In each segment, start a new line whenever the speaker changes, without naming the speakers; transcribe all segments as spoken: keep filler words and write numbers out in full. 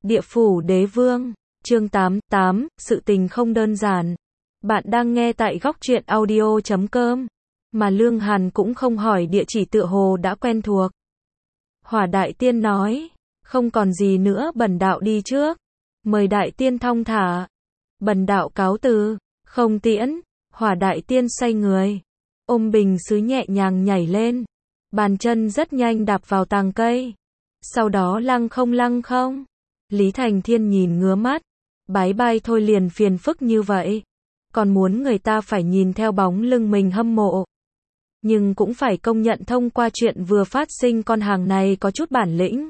Địa phủ đế vương, chương tám, tám, sự tình không đơn giản. Bạn đang nghe tại góc truyện audio chấm com, mà Lương Hàn cũng không hỏi địa chỉ tựa hồ đã quen thuộc. Hỏa Đại Tiên nói, không còn gì nữa, bần đạo đi trước. Mời Đại Tiên thong thả. Bần đạo cáo từ, không tiễn. Hỏa Đại Tiên xoay người, ôm bình sứ nhẹ nhàng nhảy lên, bàn chân rất nhanh đạp vào tàng cây. Sau đó lăng không lăng không. Lý Thành Thiên nhìn ngứa mắt, bái bai thôi liền phiền phức như vậy, còn muốn người ta phải nhìn theo bóng lưng mình hâm mộ. Nhưng cũng phải công nhận thông qua chuyện vừa phát sinh con hàng này có chút bản lĩnh.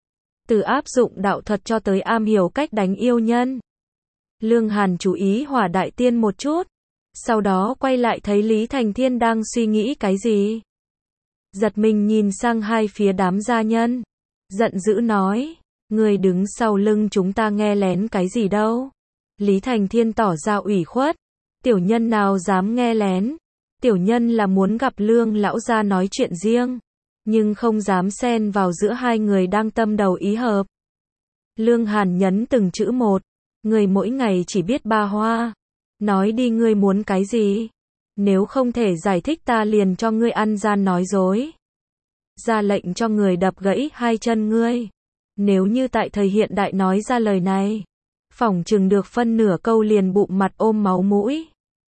Từ áp dụng đạo thuật cho tới am hiểu cách đánh yêu nhân. Lương Hàn chú ý Hỏa Đại Tiên một chút, sau đó quay lại thấy Lý Thành Thiên đang suy nghĩ cái gì. Giật mình nhìn sang hai phía đám gia nhân, giận dữ nói, người đứng sau lưng chúng ta nghe lén cái gì đâu. Lý Thành Thiên tỏ ra ủy khuất, tiểu nhân nào dám nghe lén, tiểu nhân là muốn gặp Lương lão gia nói chuyện riêng, nhưng không dám xen vào giữa hai người đang tâm đầu ý hợp. Lương Hàn nhấn từng chữ một, người mỗi ngày chỉ biết ba hoa, nói đi ngươi muốn cái gì, nếu không thể giải thích ta liền cho ngươi ăn gian nói dối. Ra lệnh cho người đập gãy hai chân ngươi. Nếu như tại thời hiện đại nói ra lời này, phỏng chừng được phân nửa câu liền bụng mặt ôm máu mũi.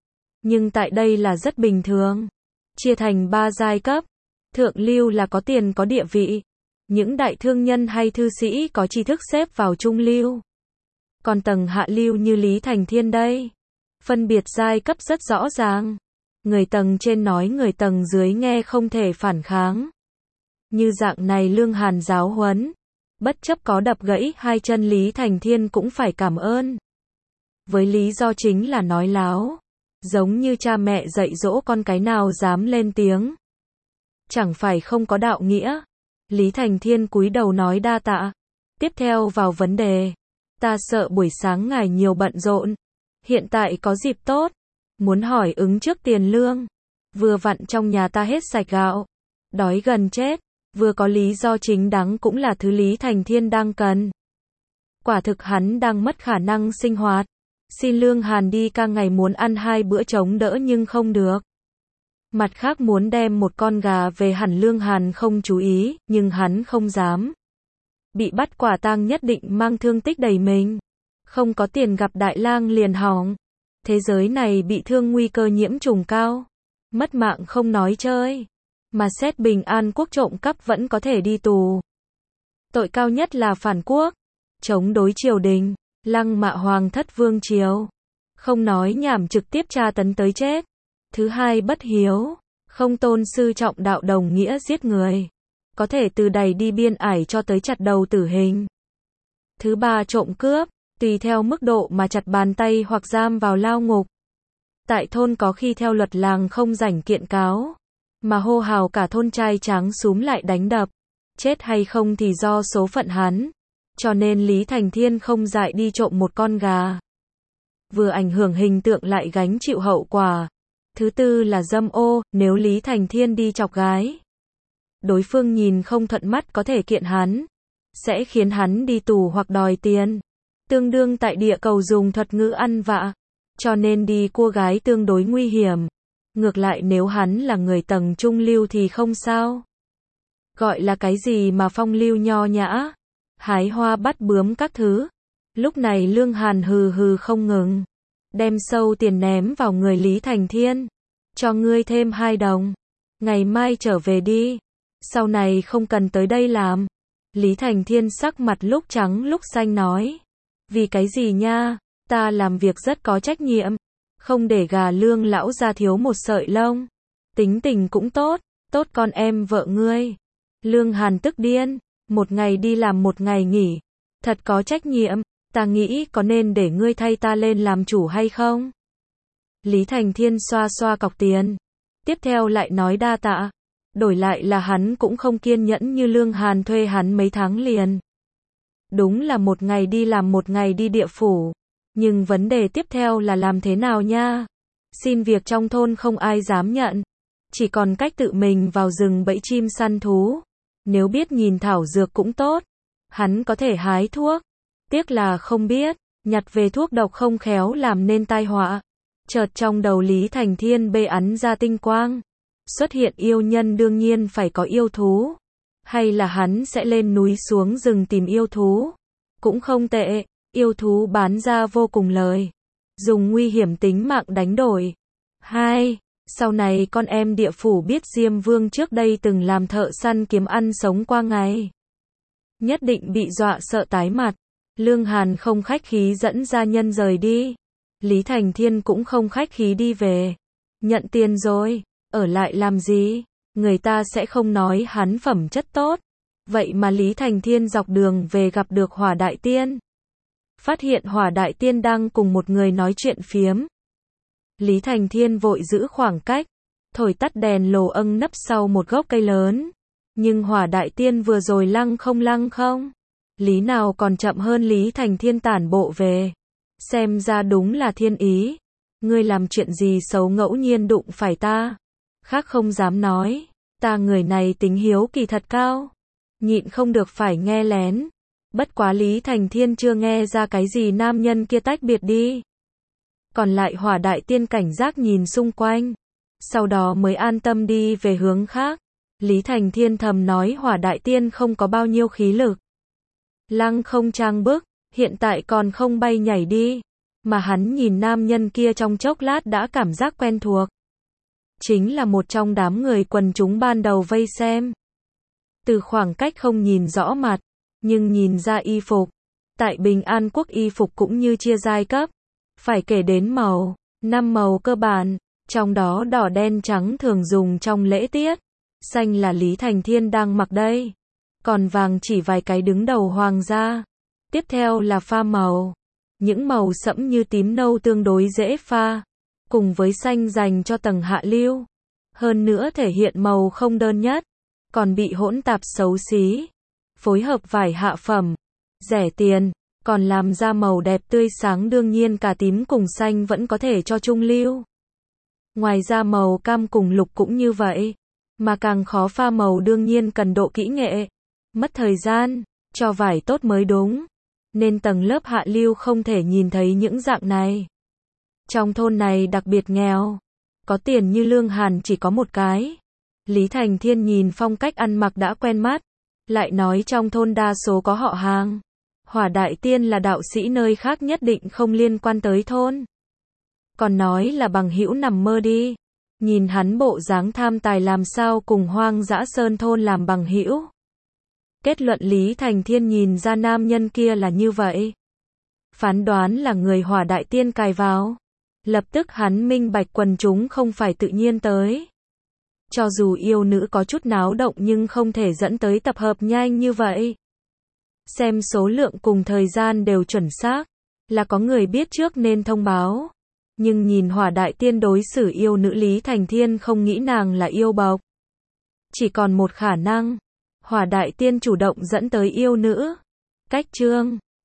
Nhưng tại đây là rất bình thường. Chia thành ba giai cấp. Thượng lưu là có tiền có địa vị. Những đại thương nhân hay thư sĩ có tri thức xếp vào trung lưu. Còn tầng hạ lưu như Lý Thành Thiên đây, phân biệt giai cấp rất rõ ràng. Người tầng trên nói người tầng dưới nghe không thể phản kháng. Như dạng này Lương Hàn giáo huấn, bất chấp có đập gãy hai chân Lý Thành Thiên cũng phải cảm ơn. Với lý do chính là nói láo, giống như cha mẹ dạy dỗ con cái nào dám lên tiếng. Chẳng phải không có đạo nghĩa. Lý Thành Thiên cúi đầu nói đa tạ. Tiếp theo vào vấn đề. Ta sợ buổi sáng ngài nhiều bận rộn. Hiện tại có dịp tốt. Muốn hỏi ứng trước tiền lương. Vừa vặn trong nhà ta hết sạch gạo. Đói gần chết. Vừa có lý do chính đáng cũng là thứ Lý Thành Thiên đang cần. Quả thực hắn đang mất khả năng sinh hoạt. Xin Lương Hàn đi ca ngày muốn ăn hai bữa chống đỡ nhưng không được. Mặt khác muốn đem một con gà về hẳn Lương Hàn không chú ý, nhưng hắn không dám. Bị bắt quả tang nhất định mang thương tích đầy mình. Không có tiền gặp đại lang liền hỏng. Thế giới này bị thương nguy cơ nhiễm trùng cao. Mất mạng không nói chơi. Mà xét bình an quốc trộm cắp vẫn có thể đi tù. Tội cao nhất là phản quốc, chống đối triều đình, lăng mạ hoàng thất vương triều. Không nói nhảm trực tiếp tra tấn tới chết. Thứ hai bất hiếu, không tôn sư trọng đạo đồng nghĩa giết người. Có thể từ đày đi biên ải cho tới chặt đầu tử hình. Thứ ba trộm cướp, tùy theo mức độ mà chặt bàn tay hoặc giam vào lao ngục. Tại thôn có khi theo luật làng không rảnh kiện cáo, mà hô hào cả thôn trai tráng xúm lại đánh đập. Chết hay không thì do số phận hắn. Cho nên Lý Thành Thiên không dại đi trộm một con gà. Vừa ảnh hưởng hình tượng lại gánh chịu hậu quả. Thứ tư là dâm ô, nếu Lý Thành Thiên đi chọc gái, đối phương nhìn không thuận mắt có thể kiện hắn, sẽ khiến hắn đi tù hoặc đòi tiền. Tương đương tại địa cầu dùng thuật ngữ ăn vạ. Cho nên đi cua gái tương đối nguy hiểm. Ngược lại nếu hắn là người tầng trung lưu thì không sao. Gọi là cái gì mà phong lưu nho nhã, hái hoa bắt bướm các thứ. Lúc này Lương Hàn hừ hừ không ngừng, đem sâu tiền ném vào người Lý Thành Thiên. Cho ngươi thêm hai đồng. Ngày mai trở về đi. Sau này không cần tới đây làm. Lý Thành Thiên sắc mặt lúc trắng lúc xanh nói. Vì cái gì nha, ta làm việc rất có trách nhiệm. Không để gà Lương lão ra thiếu một sợi lông. Tính tình cũng tốt, tốt con em vợ ngươi. Lương Hàn tức điên, một ngày đi làm một ngày nghỉ. Thật có trách nhiệm, ta nghĩ có nên để ngươi thay ta lên làm chủ hay không? Lý Thành Thiên xoa xoa cọc tiền. Tiếp theo lại nói đa tạ. Đổi lại là hắn cũng không kiên nhẫn như Lương Hàn thuê hắn mấy tháng liền. Đúng là một ngày đi làm một ngày đi địa phủ. Nhưng vấn đề tiếp theo là làm thế nào nha? Xin việc trong thôn không ai dám nhận. Chỉ còn cách tự mình vào rừng bẫy chim săn thú. Nếu biết nhìn thảo dược cũng tốt. Hắn có thể hái thuốc. Tiếc là không biết, nhặt về thuốc độc không khéo làm nên tai họa. Chợt trong đầu Lý Thành Thiên bê ắn ra tinh quang. Xuất hiện yêu nhân đương nhiên phải có yêu thú. Hay là hắn sẽ lên núi xuống rừng tìm yêu thú? Cũng không tệ, yêu thú bán ra vô cùng lời. Dùng nguy hiểm tính mạng đánh đổi. Hai, sau này con em địa phủ biết Diêm Vương trước đây từng làm thợ săn kiếm ăn sống qua ngày. Nhất định bị dọa sợ tái mặt. Lương Hàn không khách khí dẫn gia nhân rời đi. Lý Thành Thiên cũng không khách khí đi về. Nhận tiền rồi, ở lại làm gì? Người ta sẽ không nói hắn phẩm chất tốt. Vậy mà Lý Thành Thiên dọc đường về gặp được Hỏa Đại Tiên. Phát hiện Hỏa Đại Tiên đang cùng một người nói chuyện phiếm. Lý Thành Thiên vội giữ khoảng cách, thổi tắt đèn lồ âng nấp sau một gốc cây lớn. Nhưng Hỏa Đại Tiên vừa rồi lăng không lăng không. Lý nào còn chậm hơn Lý Thành Thiên tản bộ về. Xem ra đúng là thiên ý. Ngươi làm chuyện gì xấu ngẫu nhiên đụng phải ta. Khác không dám nói. Ta người này tính hiếu kỳ thật cao. Nhịn không được phải nghe lén. Bất quá Lý Thành Thiên chưa nghe ra cái gì nam nhân kia tách biệt đi. Còn lại Hỏa Đại Tiên cảnh giác nhìn xung quanh. Sau đó mới an tâm đi về hướng khác. Lý Thành Thiên thầm nói Hỏa Đại Tiên không có bao nhiêu khí lực. Lăng không trang bức, hiện tại còn không bay nhảy đi. Mà hắn nhìn nam nhân kia trong chốc lát đã cảm giác quen thuộc. Chính là một trong đám người quần chúng ban đầu vây xem. Từ khoảng cách không nhìn rõ mặt, nhưng nhìn ra y phục. Tại Bình An Quốc y phục cũng như chia giai cấp. Phải kể đến màu, năm màu cơ bản, trong đó đỏ đen trắng thường dùng trong lễ tiết. Xanh là Lý Thành Thiên đang mặc đây. Còn vàng chỉ vài cái đứng đầu hoàng gia. Tiếp theo là pha màu. Những màu sẫm như tím nâu tương đối dễ pha. Cùng với xanh dành cho tầng hạ lưu. Hơn nữa thể hiện màu không đơn nhất. Còn bị hỗn tạp xấu xí. Phối hợp vải hạ phẩm. Rẻ tiền. Còn làm ra màu đẹp tươi sáng đương nhiên cả tím cùng xanh vẫn có thể cho trung lưu. Ngoài ra màu cam cùng lục cũng như vậy. Mà càng khó pha màu đương nhiên cần độ kỹ nghệ. Mất thời gian, cho vải tốt mới đúng. Nên tầng lớp hạ lưu không thể nhìn thấy những dạng này. Trong thôn này đặc biệt nghèo. Có tiền như Lương Hàn chỉ có một cái. Lý Thành Thiên nhìn phong cách ăn mặc đã quen mắt. Lại nói trong thôn đa số có họ hàng. Hỏa Đại Tiên là đạo sĩ nơi khác nhất định không liên quan tới thôn. Còn nói là bằng hữu nằm mơ đi. Nhìn hắn bộ dáng tham tài làm sao cùng Hoang Dã Sơn thôn làm bằng hữu. Kết luận Lý Thành Thiên nhìn ra nam nhân kia là như vậy. Phán đoán là người Hỏa Đại Tiên cài vào. Lập tức hắn minh bạch quần chúng không phải tự nhiên tới. Cho dù yêu nữ có chút náo động nhưng không thể dẫn tới tập hợp nhanh như vậy. Xem số lượng cùng thời gian đều chuẩn xác. Là có người biết trước nên thông báo. Nhưng nhìn Hỏa Đại Tiên đối xử yêu nữ Lý Thành Thiên không nghĩ nàng là yêu bộc. Chỉ còn một khả năng. Hỏa Đại Tiên chủ động dẫn tới yêu nữ. Cách chương